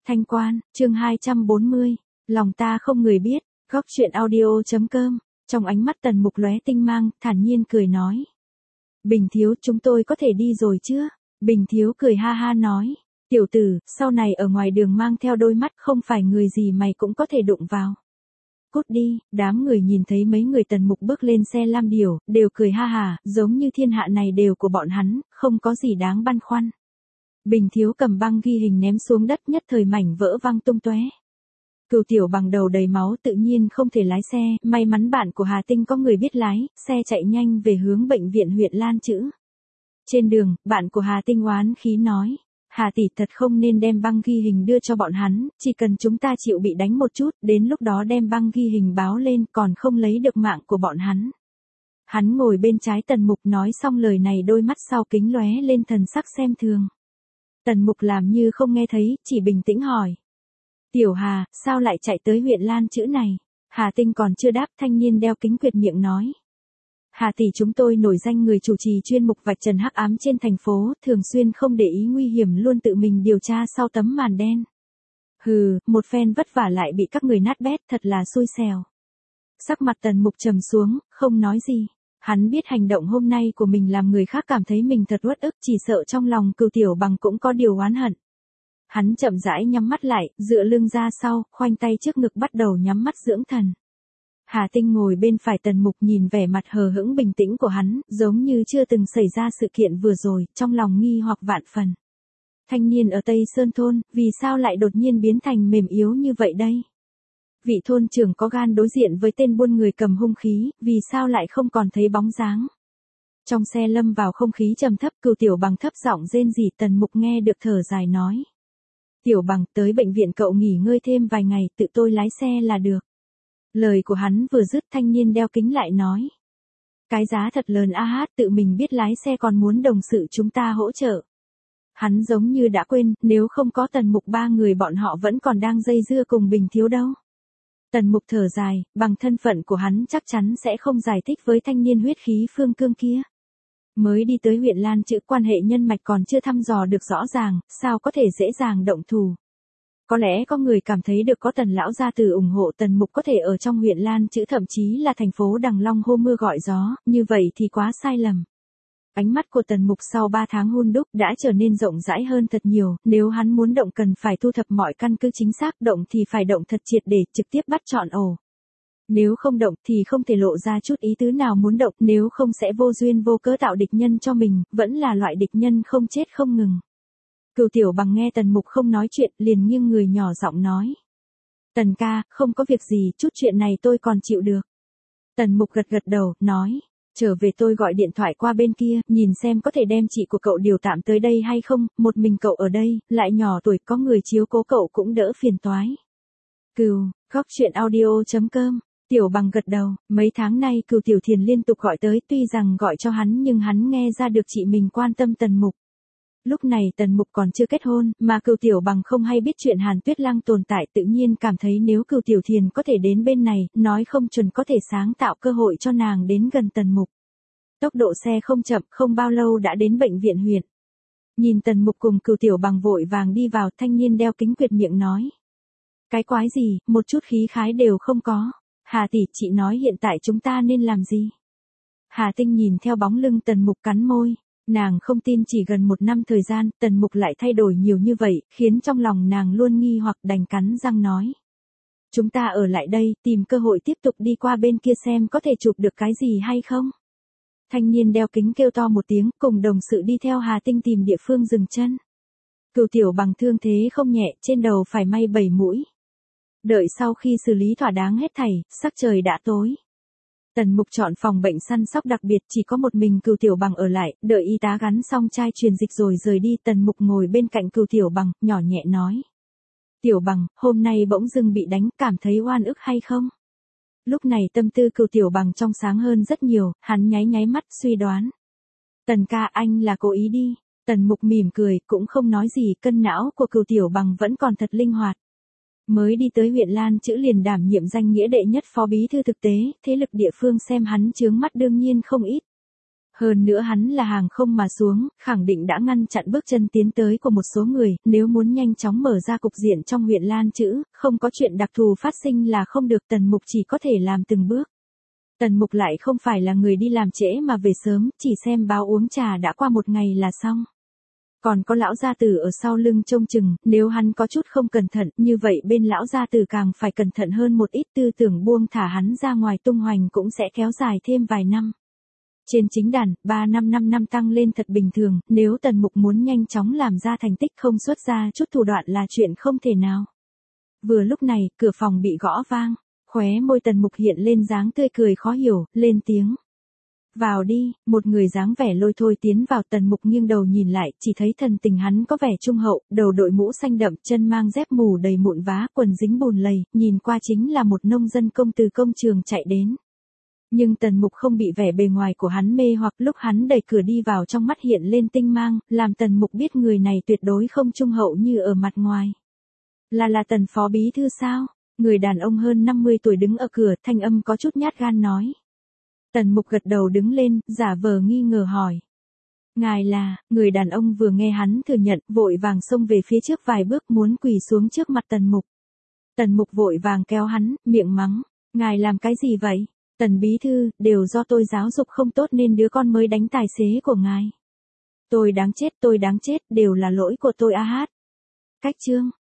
Thanh Quan, chương 240, lòng ta không người biết, góc chuyện audio.com, trong ánh mắt Tần Mục lóe tinh mang, thản nhiên cười nói. Bình Thiếu, chúng tôi có thể đi rồi chưa? Bình Thiếu cười ha ha nói. Tiểu tử, sau này ở ngoài đường mang theo đôi mắt không phải người gì mày cũng có thể đụng vào. Cút đi, đám người nhìn thấy mấy người Tần Mục bước lên xe lam điểu, đều cười ha ha, giống như thiên hạ này đều của bọn hắn, không có gì đáng băn khoăn. Bình Thiếu cầm băng ghi hình ném xuống đất, nhất thời mảnh vỡ văng tung tóe. Cửu Tiểu Bằng đầu đầy máu tự nhiên không thể lái xe, may mắn bạn của Hà Tinh có người biết lái, xe chạy nhanh về hướng bệnh viện huyện Lan Chữ. Trên đường, bạn của Hà Tinh oán khí nói, Hà tỷ thật không nên đem băng ghi hình đưa cho bọn hắn, chỉ cần chúng ta chịu bị đánh một chút, đến lúc đó đem băng ghi hình báo lên còn không lấy được mạng của bọn hắn. Hắn ngồi bên trái Tần Mục nói xong lời này, đôi mắt sau kính lóe lên thần sắc xem thường. Tần Mục làm như không nghe thấy, chỉ bình tĩnh hỏi. Tiểu Hà, sao lại chạy tới huyện Lan Chữ này? Hà Tinh còn chưa đáp, thanh niên đeo kính quệt miệng nói. Hà tỷ, chúng tôi nổi danh người chủ trì chuyên mục vạch trần hắc ám trên thành phố, thường xuyên không để ý nguy hiểm, luôn tự mình điều tra sau tấm màn đen. Hừ, một phen vất vả lại bị các người nát bét, thật là xui xẻo. Sắc mặt Tần Mục trầm xuống, không nói gì. Hắn biết hành động hôm nay của mình làm người khác cảm thấy mình thật uất ức, chỉ sợ trong lòng Cửu Tiểu Bằng cũng có điều oán hận. Hắn chậm rãi nhắm mắt lại, dựa lưng ra sau, khoanh tay trước ngực bắt đầu nhắm mắt dưỡng thần. Hà Tinh ngồi bên phải Tần Mục nhìn vẻ mặt hờ hững bình tĩnh của hắn, giống như chưa từng xảy ra sự kiện vừa rồi, trong lòng nghi hoặc vạn phần. Thanh niên ở Tây Sơn Thôn, vì sao lại đột nhiên biến thành mềm yếu như vậy đây? Vị thôn trưởng có gan đối diện với tên buôn người cầm hung khí, vì sao lại không còn thấy bóng dáng? Trong xe lâm vào không khí trầm thấp, Cửu Tiểu Bằng thấp giọng rên rỉ. Tần Mục nghe được thở dài nói. Tiểu Bằng, tới bệnh viện cậu nghỉ ngơi thêm vài ngày, tự tôi lái xe là được. Lời của hắn vừa dứt, thanh niên đeo kính lại nói. Cái giá thật lớn a hát, tự mình biết lái xe còn muốn đồng sự chúng ta hỗ trợ. Hắn giống như đã quên, nếu không có Tần Mục ba người bọn họ vẫn còn đang dây dưa cùng Bình Thiếu đâu. Tần Mục thở dài, bằng thân phận của hắn chắc chắn sẽ không giải thích với thanh niên huyết khí phương cương kia. Mới đi tới huyện Lan Chữ, quan hệ nhân mạch còn chưa thăm dò được rõ ràng, sao có thể dễ dàng động thủ. Có lẽ có người cảm thấy được có Tần lão gia tử ủng hộ, Tần Mục có thể ở trong huyện Lan Chữ, thậm chí là thành phố Đằng Long hô mưa gọi gió, như vậy thì quá sai lầm. Ánh mắt của Tần Mục sau 3 tháng hun đúc đã trở nên rộng rãi hơn thật nhiều, nếu hắn muốn động cần phải thu thập mọi căn cứ chính xác, động thì phải động thật triệt để, trực tiếp bắt trọn ổ. Nếu không động thì không thể lộ ra chút ý tứ nào muốn động, nếu không sẽ vô duyên vô cớ tạo địch nhân cho mình, vẫn là loại địch nhân không chết không ngừng. Cửu Tiểu Bằng nghe Tần Mục không nói chuyện, liền nghiêng người nhỏ giọng nói. Tần ca, không có việc gì, chút chuyện này tôi còn chịu được. Tần Mục gật gật đầu, nói. Trở về tôi gọi điện thoại qua bên kia, nhìn xem có thể đem chị của cậu điều tạm tới đây hay không, một mình cậu ở đây, lại nhỏ tuổi, có người chiếu cố cậu cũng đỡ phiền toái. Cừu, góc chuyện audio.com. Tiểu Bằng gật đầu, mấy tháng nay Cửu Tiểu Thiền liên tục gọi tới, tuy rằng gọi cho hắn nhưng hắn nghe ra được chị mình quan tâm Tần Mục. Lúc này Tần Mục còn chưa kết hôn, mà Cửu Tiểu Bằng không hay biết chuyện Hàn Tuyết Lăng tồn tại, tự nhiên cảm thấy nếu Cửu Tiểu Thiền có thể đến bên này, nói không chừng có thể sáng tạo cơ hội cho nàng đến gần Tần Mục. Tốc độ xe không chậm, không bao lâu đã đến bệnh viện huyện. Nhìn Tần Mục cùng Cửu Tiểu Bằng vội vàng đi vào, thanh niên đeo kính quệt miệng nói. Cái quái gì, một chút khí khái đều không có. Hà tỷ, chị nói hiện tại chúng ta nên làm gì? Hà Tinh nhìn theo bóng lưng Tần Mục cắn môi. Nàng không tin chỉ gần 1 năm thời gian, Tần Mục lại thay đổi nhiều như vậy, khiến trong lòng nàng luôn nghi hoặc, đành cắn răng nói. Chúng ta ở lại đây, tìm cơ hội tiếp tục đi qua bên kia xem có thể chụp được cái gì hay không. Thanh niên đeo kính kêu to một tiếng, cùng đồng sự đi theo Hà Tinh tìm địa phương dừng chân. Cửu Tiểu Bằng thương thế không nhẹ, trên đầu phải may 7 mũi. Đợi sau khi xử lý thỏa đáng hết thảy, sắc trời đã tối. Tần Mục chọn phòng bệnh săn sóc đặc biệt, chỉ có một mình Cửu Tiểu Bằng ở lại, đợi y tá gắn xong chai truyền dịch rồi rời đi. Tần Mục ngồi bên cạnh Cửu Tiểu Bằng, nhỏ nhẹ nói. Tiểu Bằng, hôm nay bỗng dưng bị đánh, cảm thấy oan ức hay không? Lúc này tâm tư Cửu Tiểu Bằng trong sáng hơn rất nhiều, hắn nháy nháy mắt suy đoán. Tần ca, anh là cố ý đi. Tần Mục mỉm cười, cũng không nói gì, cân não của Cửu Tiểu Bằng vẫn còn thật linh hoạt. Mới đi tới huyện Lan Chữ liền đảm nhiệm danh nghĩa đệ nhất phó bí thư thực tế, thế lực địa phương xem hắn chướng mắt đương nhiên không ít. Hơn nữa hắn là hàng không mà xuống, khẳng định đã ngăn chặn bước chân tiến tới của một số người, nếu muốn nhanh chóng mở ra cục diện trong huyện Lan Chữ, không có chuyện đặc thù phát sinh là không được, Tần Mục chỉ có thể làm từng bước. Tần Mục lại không phải là người đi làm trễ mà về sớm, chỉ xem báo uống trà đã qua một ngày là xong. Còn có lão gia tử ở sau lưng trông chừng, nếu hắn có chút không cẩn thận, như vậy bên lão gia tử càng phải cẩn thận hơn một ít, tư tưởng buông thả hắn ra ngoài tung hoành cũng sẽ kéo dài thêm vài năm. Trên chính đàn, 3 năm 5 năm tăng lên thật bình thường, nếu Tần Mục muốn nhanh chóng làm ra thành tích không xuất ra chút thủ đoạn là chuyện không thể nào. Vừa lúc này, cửa phòng bị gõ vang, khóe môi Tần Mục hiện lên dáng tươi cười khó hiểu, lên tiếng. Vào đi, một người dáng vẻ lôi thôi tiến vào. Tần Mục nghiêng đầu nhìn lại, chỉ thấy thần tình hắn có vẻ trung hậu, đầu đội mũ xanh đậm, chân mang dép mù đầy mụn vá, quần dính bùn lầy, nhìn qua chính là một nông dân công từ công trường chạy đến. Nhưng Tần Mục không bị vẻ bề ngoài của hắn mê hoặc, lúc hắn đẩy cửa đi vào trong mắt hiện lên tinh mang, làm Tần Mục biết người này tuyệt đối không trung hậu như ở mặt ngoài. Là Tần phó bí thư sao? Người đàn ông hơn 50 tuổi đứng ở cửa, thanh âm có chút nhát gan nói. Tần Mục gật đầu đứng lên, giả vờ nghi ngờ hỏi. Ngài là, người đàn ông vừa nghe hắn thừa nhận, vội vàng xông về phía trước vài bước muốn quỳ xuống trước mặt Tần Mục. Tần Mục vội vàng kéo hắn, miệng mắng. Ngài làm cái gì vậy? Tần bí thư, đều do tôi giáo dục không tốt nên đứa con mới đánh tài xế của ngài. Tôi đáng chết, đều là lỗi của tôi a hát. Cách chương.